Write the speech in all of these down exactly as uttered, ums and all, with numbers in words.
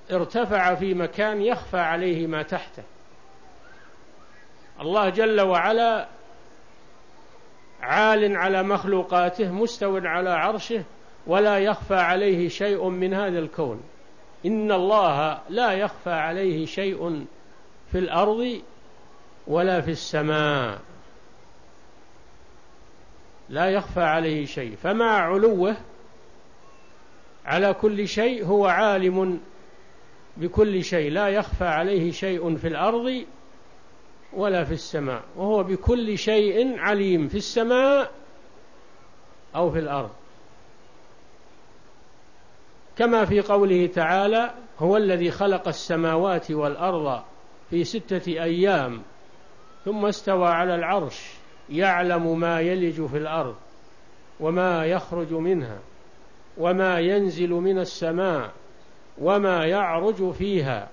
ارتفع في مكان يخفى عليه ما تحته. الله جل وعلا عال على مخلوقاته مستو على عرشه ولا يخفى عليه شيء من هذا الكون. إن الله لا يخفى عليه شيء في الأرض ولا في السماء، لا يخفى عليه شيء. فمع علوه على كل شيء هو عالم بكل شيء، لا يخفى عليه شيء في الأرض ولا في السماء، وهو بكل شيء عليم في السماء أو في الأرض. كما في قوله تعالى: هو الذي خلق السماوات والأرض في ستة أيام ثم استوى على العرش يعلم ما يلج في الأرض وما يخرج منها وما ينزل من السماء وما يعرج فيها،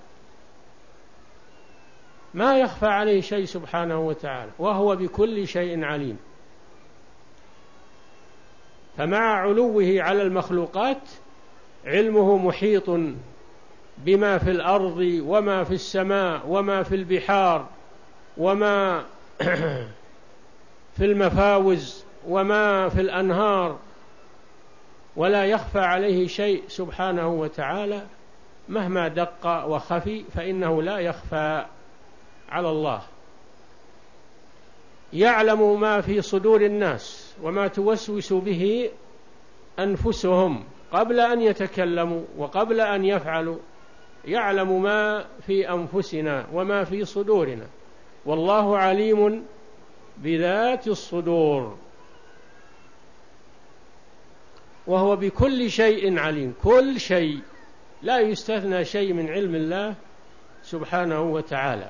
ما يخفى عليه شيء سبحانه وتعالى، وهو بكل شيء عليم. فمع علوه على المخلوقات علمه محيط بما في الأرض وما في السماء وما في البحار وما في المفاوز وما في الأنهار، ولا يخفى عليه شيء سبحانه وتعالى مهما دق وخفي، فإنه لا يخفى على الله. يعلم ما في صدور الناس وما توسوس به أنفسهم قبل أن يتكلموا وقبل أن يفعلوا، يعلم ما في أنفسنا وما في صدورنا، والله عليم بذات الصدور، وهو بكل شيء عليم. كل شيء، لا يستثنى شيء من علم الله سبحانه وتعالى،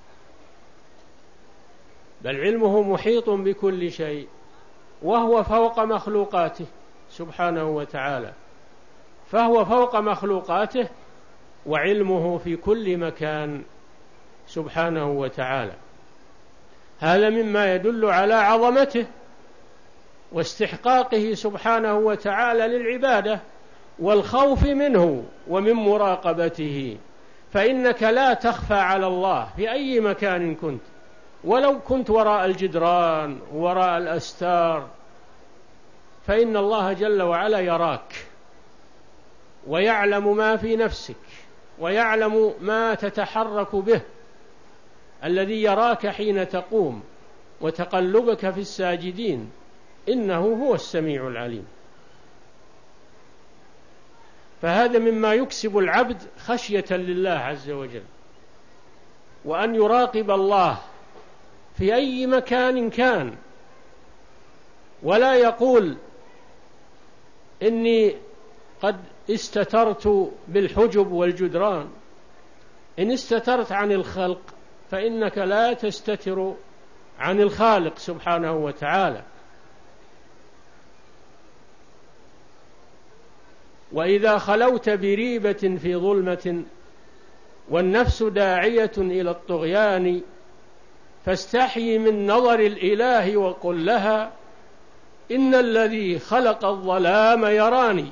بل علمه محيط بكل شيء، وهو فوق مخلوقاته سبحانه وتعالى، فهو فوق مخلوقاته وعلمه في كل مكان سبحانه وتعالى. هذا مما يدل على عظمته واستحقاقه سبحانه وتعالى للعبادة والخوف منه ومن مراقبته، فإنك لا تخفى على الله في أي مكان كنت، ولو كنت وراء الجدران وراء الأستار، فإن الله جل وعلا يراك ويعلم ما في نفسك ويعلم ما تتحرك به، الذي يراك حين تقوم وتقلبك في الساجدين، إنه هو السميع العليم. فهذا مما يكسب العبد خشية لله عز وجل، وأن يراقب الله في أي مكان كان، ولا يقول إني قد استترت بالحجب والجدران. إن استترت عن الخلق فإنك لا تستتر عن الخالق سبحانه وتعالى. وإذا خلوت بريبة في ظلمة والنفس داعية إلى الطغيان فاستحي من نظر الإله وقل لها إن الذي خلق الظلام يراني.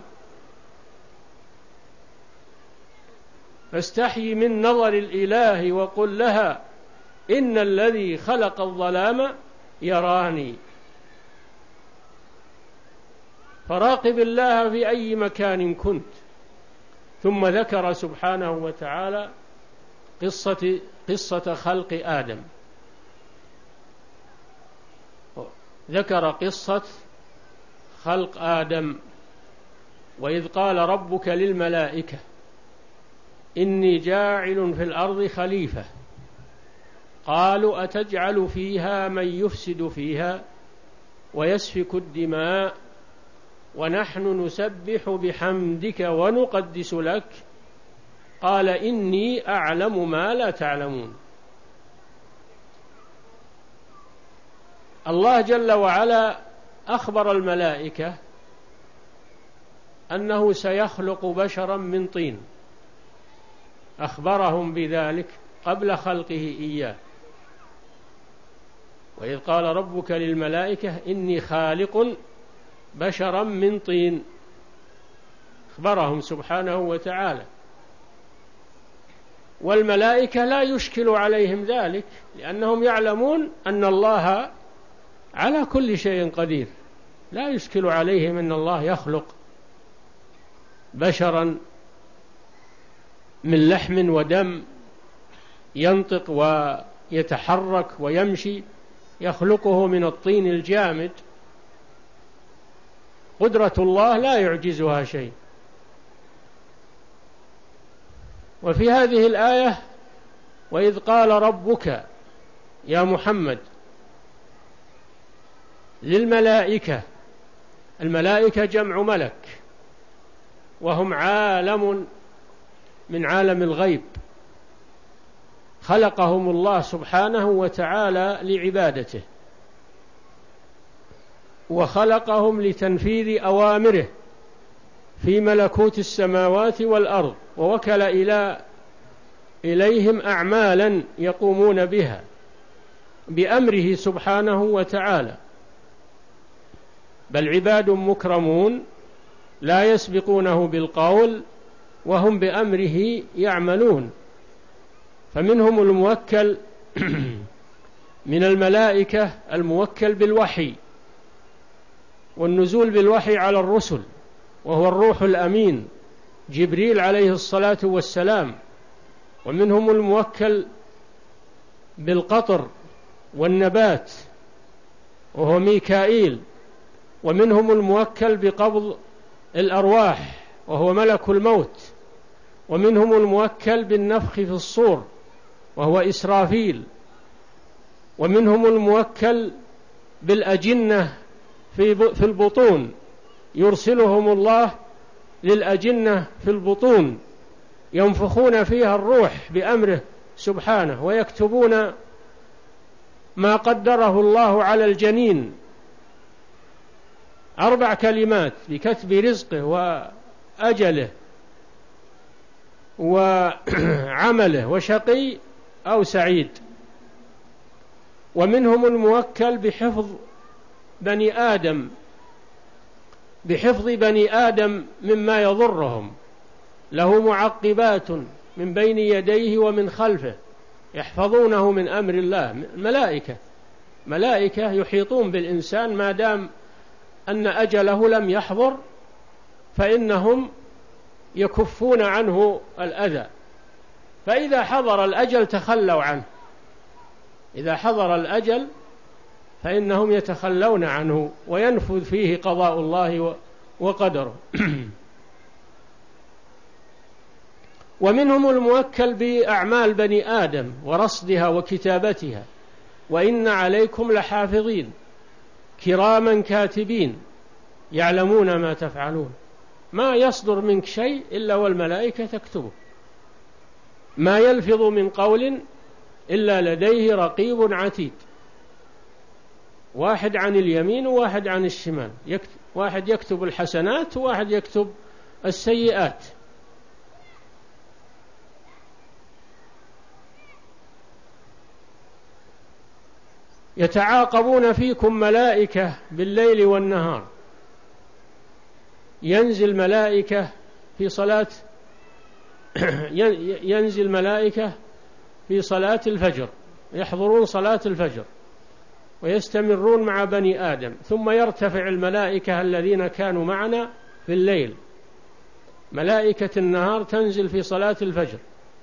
فاستحي من نظر الإله وقل لها إن الذي خلق الظلام يراني. فراقب الله في أي مكان كنت. ثم ذكر سبحانه وتعالى قصة, قصة خلق آدم، ذكر قصة خلق آدم. وإذ قال ربك للملائكة إني جاعل في الأرض خليفة قالوا أتجعل فيها من يفسد فيها ويسفك الدماء ونحن نسبح بحمدك ونقدس لك قال إني أعلم ما لا تعلمون. الله جل وعلا أخبر الملائكة أنه سيخلق بشرا من طين، أخبرهم بذلك قبل خلقه إياه. وإذ قال ربك للملائكة إني خالق بشرا من طين، أخبرهم سبحانه وتعالى. والملائكة لا يشكل عليهم ذلك، لأنهم يعلمون أن الله على كل شيء قدير، لا يشكل عليهم أن الله يخلق بشرا من لحم ودم ينطق ويتحرك ويمشي، يخلقه من الطين الجامد. قدرة الله لا يعجزها شيء. وفي هذه الآية: وإذ قال ربك يا محمد للملائكة، الملائكة جمع ملك، وهم عالم من عالم الغيب، خلقهم الله سبحانه وتعالى لعبادته، وخلقهم لتنفيذ أوامره في ملكوت السماوات والأرض، ووكل إلى إليهم أعمالا يقومون بها بأمره سبحانه وتعالى. بل عباد مكرمون لا يسبقونه بالقول وهم بأمره يعملون. فمنهم الموكل من الملائكة الموكل بالوحي والنزول بالوحي على الرسل، وهو الروح الأمين جبريل عليه الصلاة والسلام. ومنهم الموكل بالقطر والنبات، وهو ميكائيل. ومنهم الموكل بقبض الأرواح، وهو ملك الموت. ومنهم الموكل بالنفخ في الصور، وهو إسرافيل. ومنهم الموكل بالأجنة في البطون، يرسلهم الله للأجنة في البطون ينفخون فيها الروح بأمره سبحانه، ويكتبون ما قدره الله على الجنين. أربع كلمات بكتب رزقه وأجله وعمله وشقي أو سعيد. ومنهم الموكل بحفظ بني آدم بحفظ بني آدم مما يضرهم، له معقبات من بين يديه ومن خلفه يحفظونه من أمر الله. ملائكة ملائكة يحيطون بالإنسان ما دام أن أجله لم يحضر، فإنهم يكفون عنه الأذى. فإذا حضر الأجل تخلوا عنه، إذا حضر الأجل فإنهم يتخلون عنه وينفذ فيه قضاء الله وقدره. ومنهم الموكل بأعمال بني آدم ورصدها وكتابتها: وإن عليكم لحافظين كراما كاتبين يعلمون ما تفعلون. ما يصدر منك شيء إلا والملائكة تكتبه، ما يلفظ من قول إلا لديه رقيب عتيد، واحد عن اليمين وواحد عن الشمال، يكتب واحد يكتب الحسنات وواحد يكتب السيئات. يتعاقبون فيكم ملائكة بالليل والنهار. ينزل ملائكة في صلاة ينزل ملائكة في صلاة الفجر، يحضرون صلاة الفجر ويستمرون مع بني آدم، ثم يرتفع الملائكة الذين كانوا معنا في الليل. ملائكة النهار تنزل في صلاة الفجر،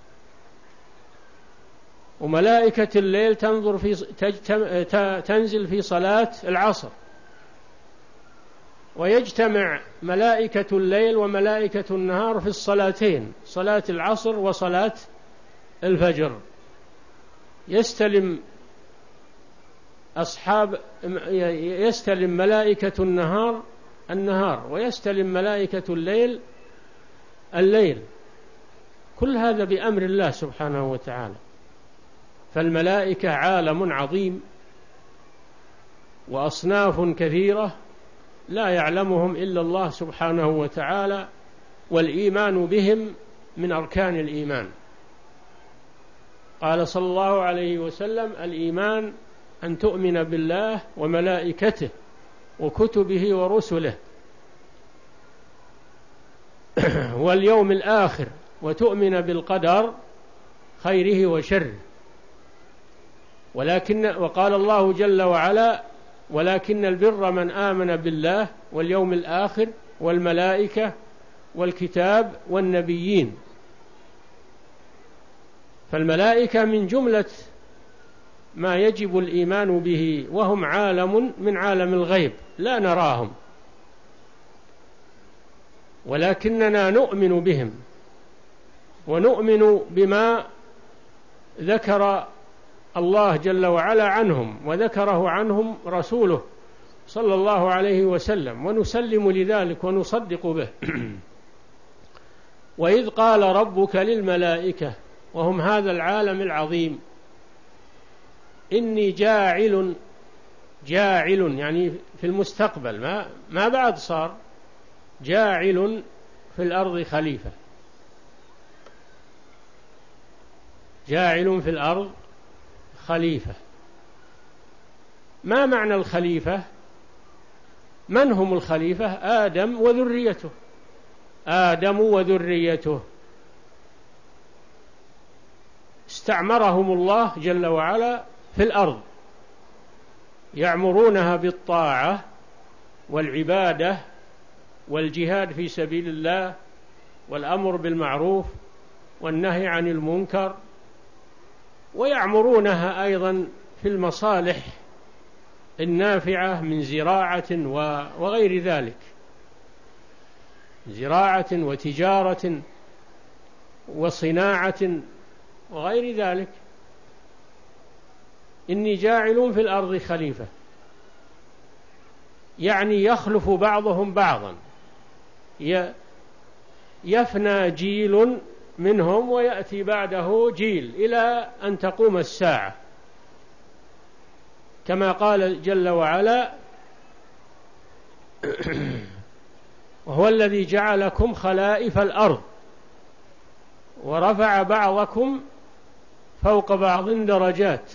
وملائكة الليل تنظر في تنزل في صلاة العصر. ويجتمع ملائكة الليل وملائكة النهار في الصلاتين، صلاة العصر وصلاة الفجر. يستلم أصحاب يستلم ملائكة النهار النهار ويستلم ملائكة الليل الليل. كل هذا بأمر الله سبحانه وتعالى. فالملائكة عالم عظيم وأصناف كثيرة لا يعلمهم إلا الله سبحانه وتعالى، والإيمان بهم من أركان الإيمان. قال صلى الله عليه وسلم: الإيمان أن تؤمن بالله وملائكته وكتبه ورسله واليوم الآخر، وتؤمن بالقدر خيره وشره. ولكن وقال الله جل وعلا: ولكن البر من آمن بالله واليوم الآخر والملائكة والكتاب والنبيين. فالملائكة من جملة ما يجب الإيمان به، وهم عالم من عالم الغيب لا نراهم، ولكننا نؤمن بهم ونؤمن بما ذكر الله جل وعلا عنهم وذكره عنهم رسوله صلى الله عليه وسلم، ونسلم لذلك ونصدق به. وإذ قال ربك للملائكة، وهم هذا العالم العظيم: إني جاعل جاعل يعني في المستقبل، ما ما بعد صار، جاعل في الأرض خليفة، جاعل في الأرض خليفة. ما معنى الخليفة؟ من هم الخليفة؟ آدم وذريته، آدم وذريته استعمرهم الله جل وعلا في الأرض، يعمرونها بالطاعة والعبادة والجهاد في سبيل الله والأمر بالمعروف والنهي عن المنكر، ويعمرونها أيضا في المصالح النافعة من زراعة وغير ذلك، زراعة وتجارة وصناعة وغير ذلك. إني جاعل في الأرض خليفة، يعني يخلف بعضهم بعضا، يفنى جيل منهم ويأتي بعده جيل إلى أن تقوم الساعة، كما قال جل وعلا: وهو الذي جعلكم خلائف الأرض ورفع بعضكم فوق بعض درجات.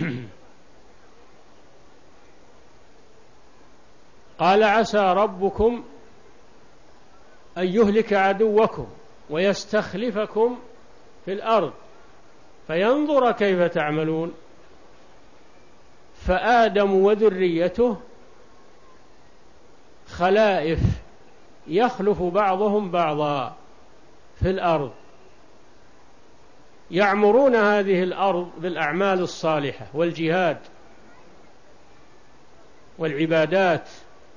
قال: عسى ربكم أن يهلك عدوكم ويستخلفكم في الأرض فينظر كيف تعملون. فآدم وذريته خلائف يخلف بعضهم بعضا في الأرض، يعمرون هذه الأرض بالأعمال الصالحة والجهاد والعبادات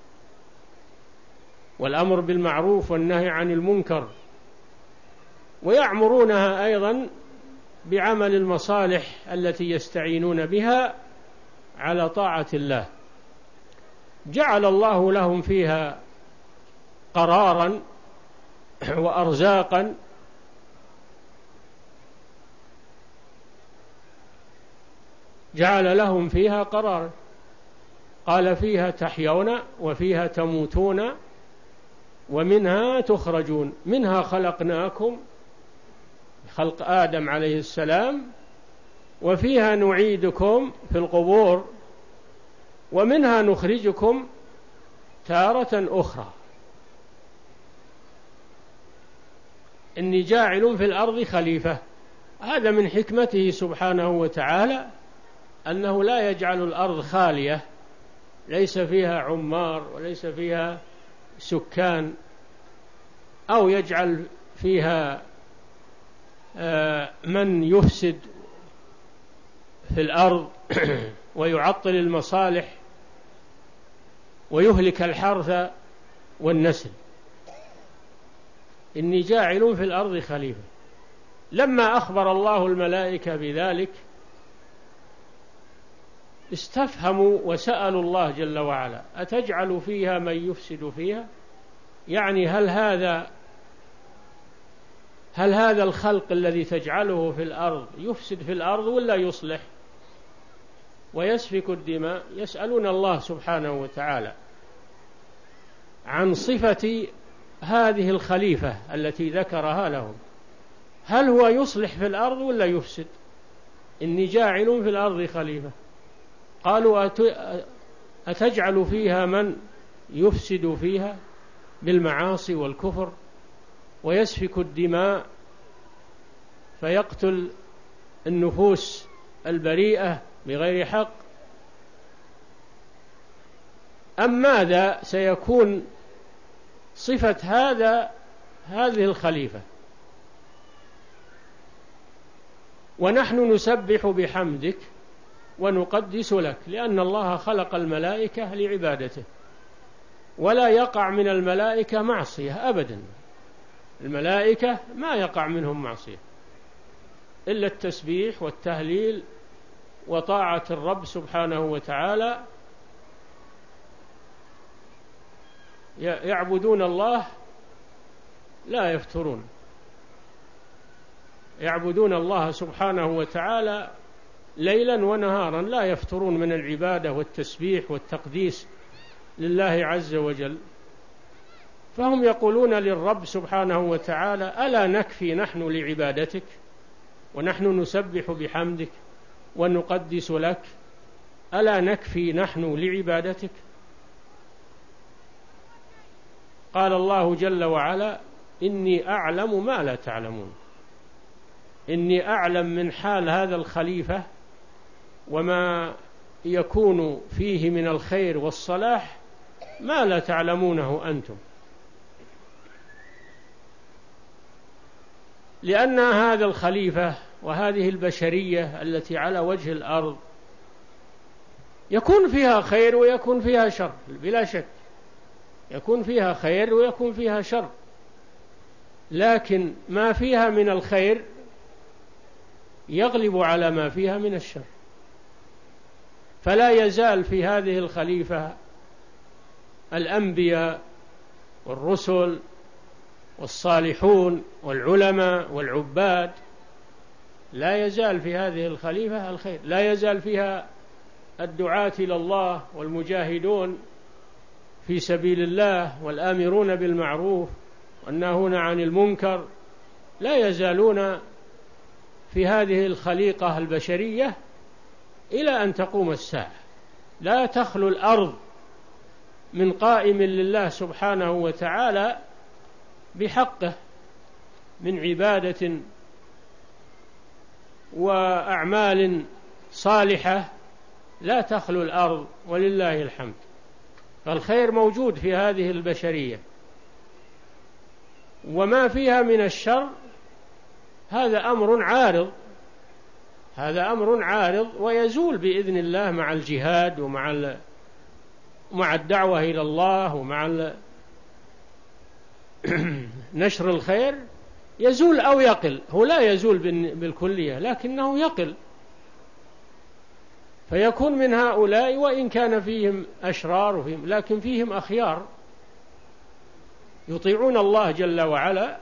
والأمر بالمعروف والنهي عن المنكر، ويعمرونها أيضا بعمل المصالح التي يستعينون بها على طاعة الله. جعل الله لهم فيها قرارا وأرزاقا، جعل لهم فيها قرارا، قال: فيها تحيون وفيها تموتون ومنها تخرجون، منها خلقناكم، خلق آدم عليه السلام، وفيها نعيدكم في القبور، ومنها نخرجكم تارة أخرى. إني جاعل في الأرض خليفة، هذا من حكمته سبحانه وتعالى، أنه لا يجعل الأرض خالية ليس فيها عمار وليس فيها سكان، أو يجعل فيها من يفسد في الأرض ويعطل المصالح ويهلك الحرث والنسل. إني جاعل في الأرض خليفة. لما أخبر الله الملائكة بذلك استفهموا وسألوا الله جل وعلا: أتجعل فيها من يفسد فيها؟ يعني هل هذا هل هذا الخلق الذي تجعله في الأرض يفسد في الأرض ولا يصلح ويسفك الدماء؟ يسألون الله سبحانه وتعالى عن صفة هذه الخليفة التي ذكرها لهم، هل هو يصلح في الأرض ولا يفسد؟ إني جاعل في الأرض خليفة. قالوا: أتجعل فيها من يفسد فيها بالمعاصي والكفر ويسفك الدماء فيقتل النفوس البريئة بغير حق؟ أم ماذا سيكون صفة هذا هذه الخليفة؟ ونحن نسبح بحمدك ونقدس لك، لأن الله خلق الملائكة لعبادته، ولا يقع من الملائكة معصية أبدا. الملائكة ما يقع منهم معصية إلا التسبيح والتهليل وطاعة الرب سبحانه وتعالى. يعبدون الله لا يفترون، يعبدون الله سبحانه وتعالى ليلا ونهارا لا يفترون من العبادة والتسبيح والتقديس لله عز وجل. فهم يقولون للرب سبحانه وتعالى: ألا نكفي نحن لعبادتك ونحن نسبح بحمدك ونقدس لك؟ ألا نكفي نحن لعبادتك؟ قال الله جل وعلا: إني أعلم ما لا تعلمون. إني أعلم من حال هذا الخليفة وما يكون فيه من الخير والصلاح ما لا تعلمونه أنتم، لأن هذا الخليفة وهذه البشرية التي على وجه الأرض يكون فيها خير ويكون فيها شر بلا شك، يكون فيها خير ويكون فيها شر، لكن ما فيها من الخير يغلب على ما فيها من الشر. فلا يزال في هذه الخليفة الأنبياء والرسل والصالحون والعلماء والعباد، لا يزال في هذه الخليفة الخير، لا يزال فيها الدعاة إلى الله والمجاهدون في سبيل الله والآمرون بالمعروف والناهون عن المنكر، لا يزالون في هذه الخليقة البشرية إلى أن تقوم الساعة. لا تخلو الأرض من قائم لله سبحانه وتعالى بحقه من عبادة وأعمال صالحة، لا تخلو الأرض ولله الحمد. فالخير موجود في هذه البشرية، وما فيها من الشر هذا أمر عارض، هذا أمر عارض ويزول بإذن الله مع الجهاد ومع مع الدعوة إلى الله ومع نشر الخير، يزول أو يقل. هو لا يزول بالكلية لكنه يقل، فيكون من هؤلاء وإن كان فيهم أشرار وفيهم لكن فيهم أخيار يطيعون الله جل وعلا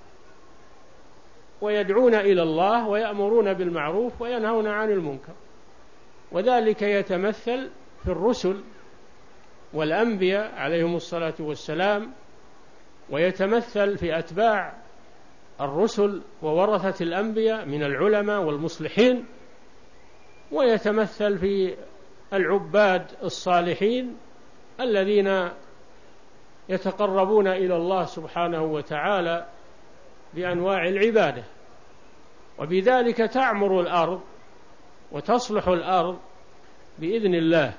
ويدعون إلى الله ويأمرون بالمعروف وينهون عن المنكر. وذلك يتمثل في الرسل والأنبياء عليهم الصلاة والسلام، ويتمثل في أتباع الرسل وورثة الأنبياء من العلماء والمصلحين، ويتمثل في العباد الصالحين الذين يتقربون إلى الله سبحانه وتعالى بأنواع العبادة، وبذلك تعمر الأرض وتصلح الأرض بإذن الله.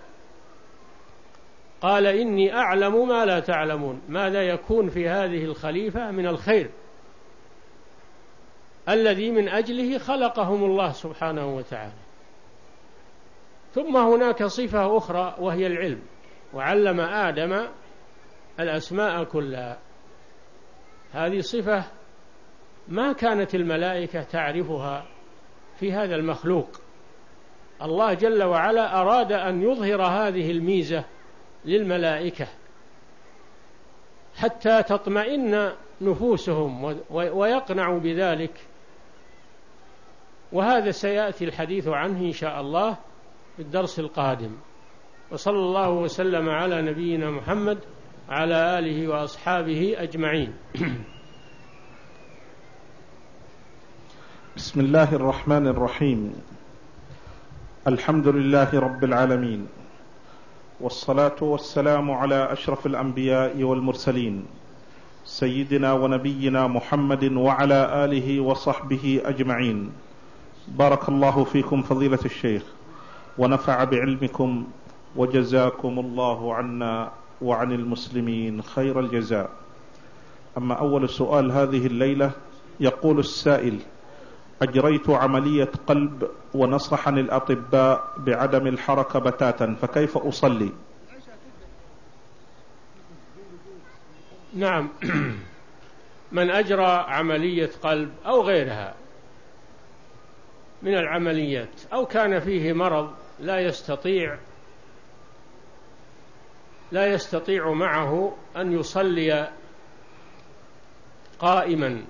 قال: إني أعلم ما لا تعلمون. ماذا يكون في هذه الخليفة من الخير الذي من أجله خلقهم الله سبحانه وتعالى. ثم هناك صفة أخرى وهي العلم، وعلم آدم الأسماء كلها. هذه صفة ما كانت الملائكة تعرفها في هذا المخلوق. الله جل وعلا أراد أن يظهر هذه الميزة للملائكة حتى تطمئن نفوسهم ويقنعوا بذلك، وهذا سيأتي الحديث عنه إن شاء الله في الدرس القادم. وصلى الله وسلم على نبينا محمد على آله وأصحابه أجمعين. بسم الله الرحمن الرحيم. الحمد لله رب العالمين، والصلاة والسلام على أشرف الأنبياء والمرسلين سيدنا ونبينا محمد وعلى آله وصحبه أجمعين. بارك الله فيكم فضيلة الشيخ ونفع بعلمكم وجزاكم الله عنا وعن المسلمين خير الجزاء. أما أول سؤال هذه الليلة، يقول السائل: أجريت عملية قلب ونصحني الأطباء بعدم الحركة بتاتا، فكيف أصلي؟ نعم. من أجرى عملية قلب أو غيرها من العمليات أو كان فيه مرض لا يستطيع لا يستطيع معه أن يصلي قائما،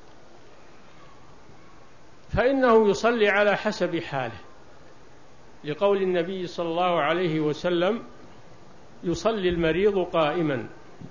فإنه يصلي على حسب حاله، لقول النبي صلى الله عليه وسلم: يصلي المريض قائما،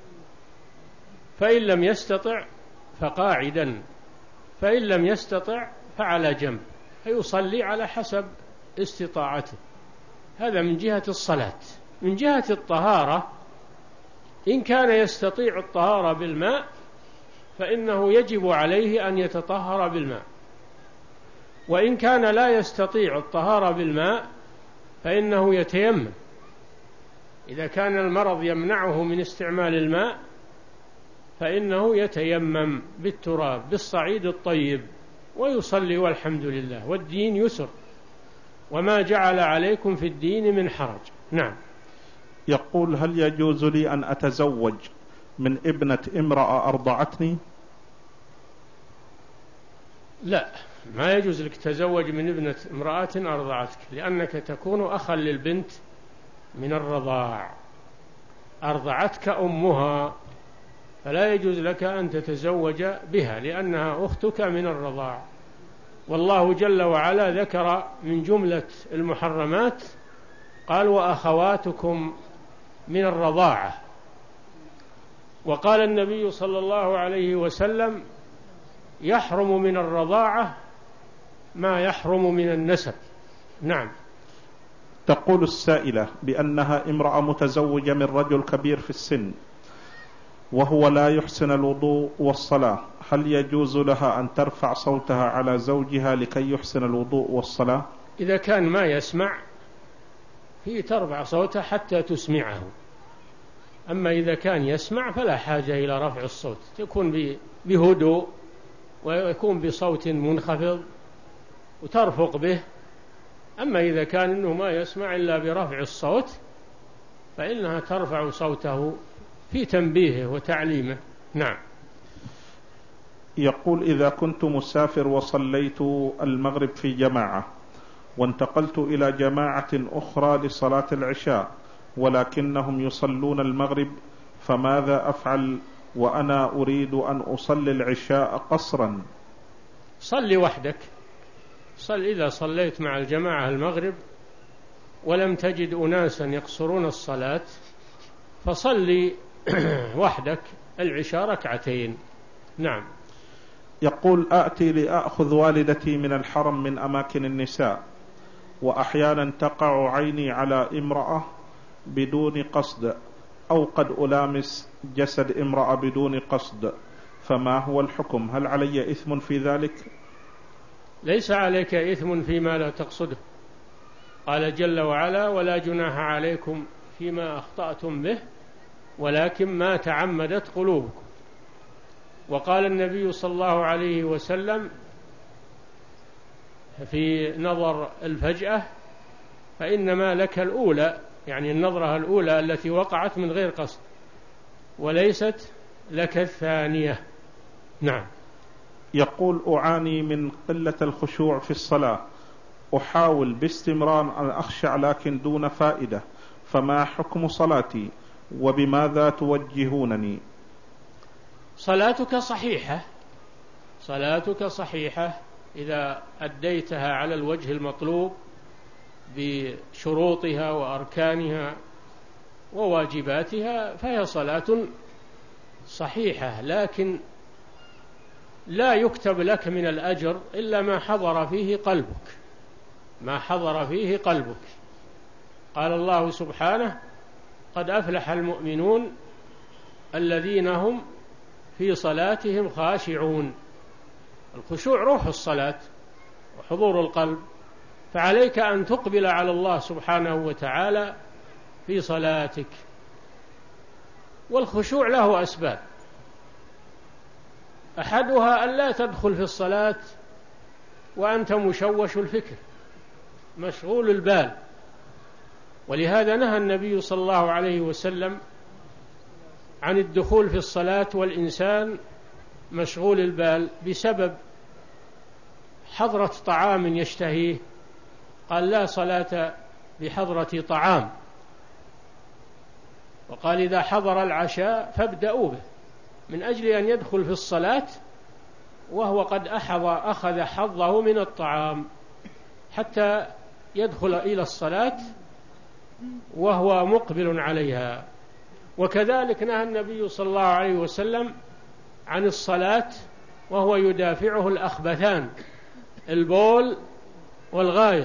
فإن لم يستطع فقاعدا، فإن لم يستطع فعلى جنب، فيصلي على حسب استطاعته. هذا من جهة الصلاة. من جهة الطهارة، إن كان يستطيع الطهارة بالماء فإنه يجب عليه أن يتطهر بالماء، وإن كان لا يستطيع الطهارة بالماء فإنه يتيمم. إذا كان المرض يمنعه من استعمال الماء فإنه يتيمم بالتراب بالصعيد الطيب ويصلي، والحمد لله، والدين يسر، وما جعل عليكم في الدين من حرج. نعم. يقول: هل يجوز لي أن أتزوج من ابنة امرأة أرضعتني؟ لا، ما يجوز لك تزوج من ابنة امرأة أرضعتك، لأنك تكون أخا للبنت من الرضاع، أرضعتك أمها، فلا يجوز لك أن تتزوج بها لأنها أختك من الرضاع. والله جل وعلا ذكر من جملة المحرمات قال: وأخواتكم من الرضاعة. وقال النبي صلى الله عليه وسلم: يحرم من الرضاعة ما يحرم من النسب. نعم. تقول السائلة بأنها امرأة متزوجة من رجل كبير في السن وهو لا يحسن الوضوء والصلاة، هل يجوز لها أن ترفع صوتها على زوجها لكي يحسن الوضوء والصلاة؟ إذا كان ما يسمع هي ترفع صوتها حتى تسمعه، أما إذا كان يسمع فلا حاجة إلى رفع الصوت، تكون بهدوء ويكون بصوت منخفض وترفق به. أما إذا كان إنه ما يسمع إلا برفع الصوت فإنها ترفع صوته في تنبيهه وتعليمه. نعم. يقول: إذا كنت مسافر وصليت المغرب في جماعة وانتقلت إلى جماعة أخرى لصلاة العشاء ولكنهم يصلون المغرب، فماذا أفعل وأنا أريد أن أصلي العشاء قصرا؟ صلي وحدك. صل إذا صليت مع الجماعة المغرب ولم تجد أناسا يقصرون الصلاة فصلي وحدك العشاء ركعتين. نعم. يقول: آتي لأخذ والدتي من الحرم من أماكن النساء، وأحيانا تقع عيني على امرأة بدون قصد، أو قد ألامس جسد امرأة بدون قصد، فما هو الحكم؟ هل علي إثم في ذلك؟ ليس عليك إثم فيما لا تقصده. قال جل وعلا: ولا جناح عليكم فيما أخطأتم به ولكن ما تعمدت قلوبكم. وقال النبي صلى الله عليه وسلم في نظر الفجأة: فإنما لك الأولى، يعني النظرة الأولى التي وقعت من غير قصد، وليست لك الثانية. نعم. يقول: أعاني من قلة الخشوع في الصلاة، أحاول باستمرار أن أخشع لكن دون فائدة، فما حكم صلاتي وبماذا توجهونني؟ صلاتك صحيحة، صلاتك صحيحة إذا أديتها على الوجه المطلوب بشروطها وأركانها وواجباتها، فهي صلاة صحيحة، لكن لا يكتب لك من الأجر إلا ما حضر فيه قلبك، ما حضر فيه قلبك. قال الله سبحانه: قد أفلح المؤمنون الذين هم في صلاتهم خاشعون. الخشوع روح الصلاة، وحضور القلب، فعليك أن تقبل على الله سبحانه وتعالى في صلاتك. والخشوع له أسباب، أحدها أن لا تدخل في الصلاة وأنت مشوش الفكر مشغول البال، ولهذا نهى النبي صلى الله عليه وسلم عن الدخول في الصلاة والإنسان مشغول البال بسبب حضرة طعام يشتهيه، قال لا صلاة بحضرة طعام، وقال إذا حضر العشاء فابدأوا به، من أجل أن يدخل في الصلاة وهو قد أحظ أخذ حظه من الطعام حتى يدخل إلى الصلاة وهو مقبل عليها. وكذلك نهى النبي صلى الله عليه وسلم عن الصلاة وهو يدافعه الأخبثان البول والغائط،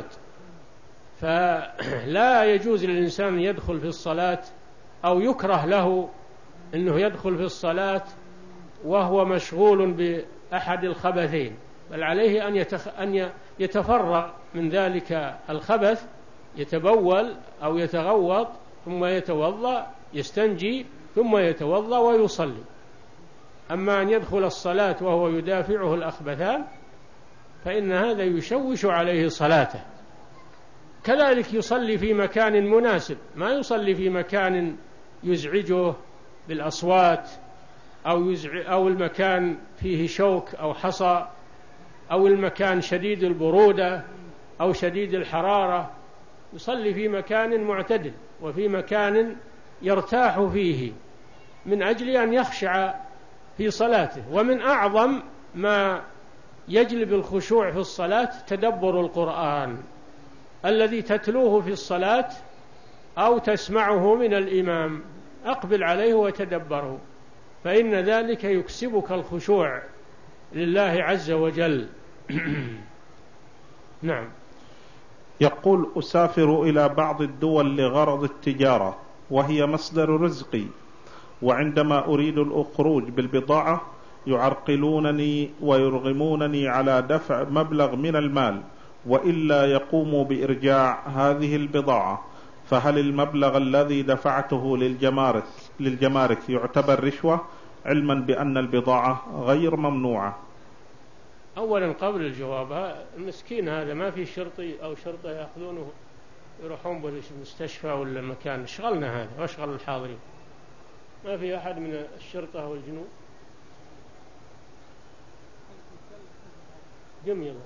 فلا يجوز للإنسان يدخل في الصلاة أو يكره له أنه يدخل في الصلاة وهو مشغول بأحد الخبثين، بل عليه أن, يتخ... أن يتفرغ من ذلك الخبث، يتبول أو يتغوط ثم يتوضأ، يستنجي ثم يتوضأ ويصلي. أما أن يدخل الصلاة وهو يدافعه الأخبثان فإن هذا يشوش عليه صلاته. كذلك يصلي في مكان مناسب، ما يصلي في مكان يزعجه بالأصوات أو, يزع... أو المكان فيه شوك أو حصى أو المكان شديد البرودة أو شديد الحرارة، يصلي في مكان معتدل وفي مكان يرتاح فيه من أجل أن يخشع في صلاته. ومن أعظم ما يجلب الخشوع في الصلاة تدبر القرآن الذي تتلوه في الصلاة أو تسمعه من الإمام، أقبل عليه وتدبره، فإن ذلك يكسبك الخشوع لله عز وجل. نعم. يقول: أسافر إلى بعض الدول لغرض التجارة وهي مصدر رزقي، وعندما أريد الخروج بالبضاعة يعرقلونني ويرغمونني على دفع مبلغ من المال، وإلا يقوموا بإرجاع هذه البضاعة، فهل المبلغ الذي دفعته للجمارك, للجمارك يعتبر رشوة، علما بأن البضاعة غير ممنوعة؟ أولا قبل الجواب، المسكين هذا ما في شرطي أو شرطة يأخذونه يروحون بالمستشفى ولا المكان، اشغلنا هذا واشغل الحاضرين، ما في أحد من الشرطة والجنود. قم يلا.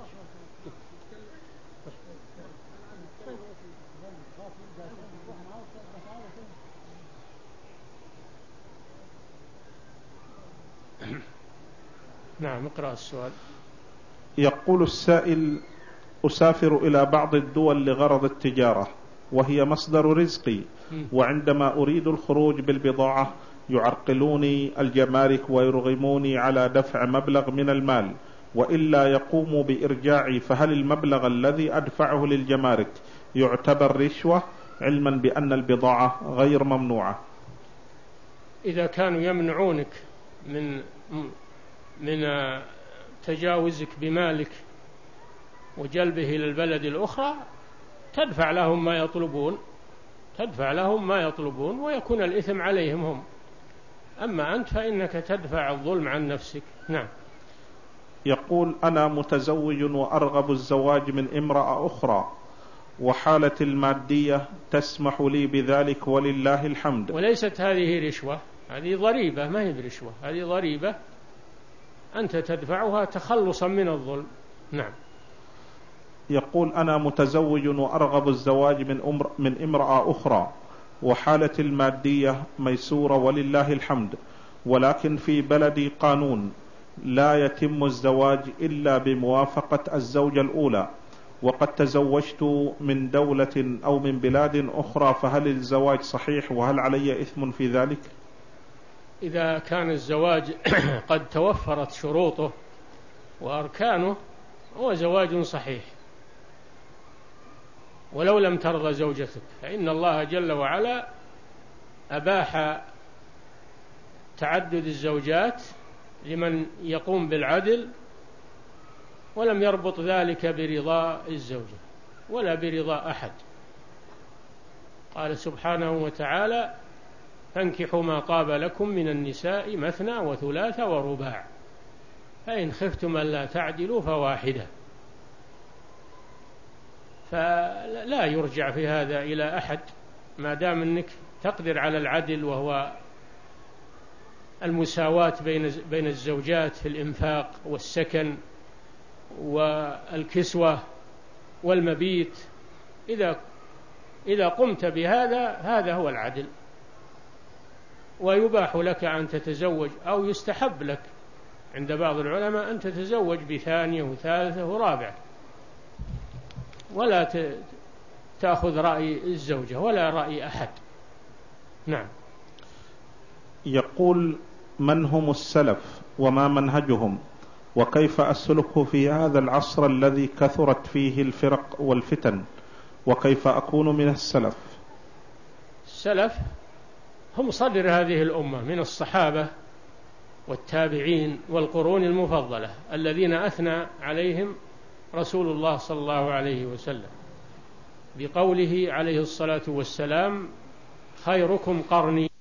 نعم، اقرأ السؤال. يقول السائل: أسافر إلى بعض الدول لغرض التجارة وهي مصدر رزقي، وعندما أريد الخروج بالبضاعة يعرقلوني الجمارك ويرغموني على دفع مبلغ من المال، وإلا يقوموا بإرجاعي، فهل المبلغ الذي أدفعه للجمارك يعتبر رشوة، علما بأن البضاعة غير ممنوعة؟ إذا كانوا يمنعونك من من تجاوزك بمالك وجلبه إلى البلد الأخرى تدفع لهم ما يطلبون تدفع لهم ما يطلبون ويكون الإثم عليهم هم، أما أنت فإنك تدفع الظلم عن نفسك. نعم. يقول: أنا متزوج وأرغب الزواج من امرأة أخرى، وحالتي المادية تسمح لي بذلك ولله الحمد. وليست هذه رشوة، هذه ضريبة، ما هي برشوة، هذه ضريبة أنت تدفعها تخلصا من الظلم. نعم. يقول: أنا متزوج وأرغب الزواج من, أمر من امرأة أخرى، وحالتي المادية ميسورة ولله الحمد، ولكن في بلدي قانون لا يتم الزواج إلا بموافقة الزوجة الأولى، وقد تزوجت من دولة أو من بلاد أخرى، فهل الزواج صحيح وهل علي إثم في ذلك؟ إذا كان الزواج قد توفرت شروطه وأركانه هو زواج صحيح، ولو لم ترضى زوجتك، فإن الله جل وعلا أباح تعدد الزوجات لمن يقوم بالعدل ولم يربط ذلك برضا الزوجة ولا برضا أحد. قال سبحانه وتعالى: فانكحوا ما طاب لكم من النساء مثنى وثلاث ورباع فإن خفتم ألا تعدلوا فواحدة. فلا يرجع في هذا إلى أحد ما دام أنك تقدر على العدل، وهو المساواة بين الزوجات في الإنفاق والسكن والكسوة والمبيت. إذا إذا قمت بهذا هذا هو العدل، ويباح لك أن تتزوج أو يستحب لك عند بعض العلماء أن تتزوج بثانية وثالثة ورابعة، ولا تأخذ رأي الزوجة ولا رأي أحد. نعم. يقول: من هم السلف وما منهجهم، وكيف أسلك في هذا العصر الذي كثرت فيه الفرق والفتن، وكيف أكون من السلف؟ السلف هم صدر هذه الأمة من الصحابة والتابعين والقرون المفضلة الذين أثنى عليهم رسول الله صلى الله عليه وسلم بقوله عليه الصلاة والسلام: خيركم قرني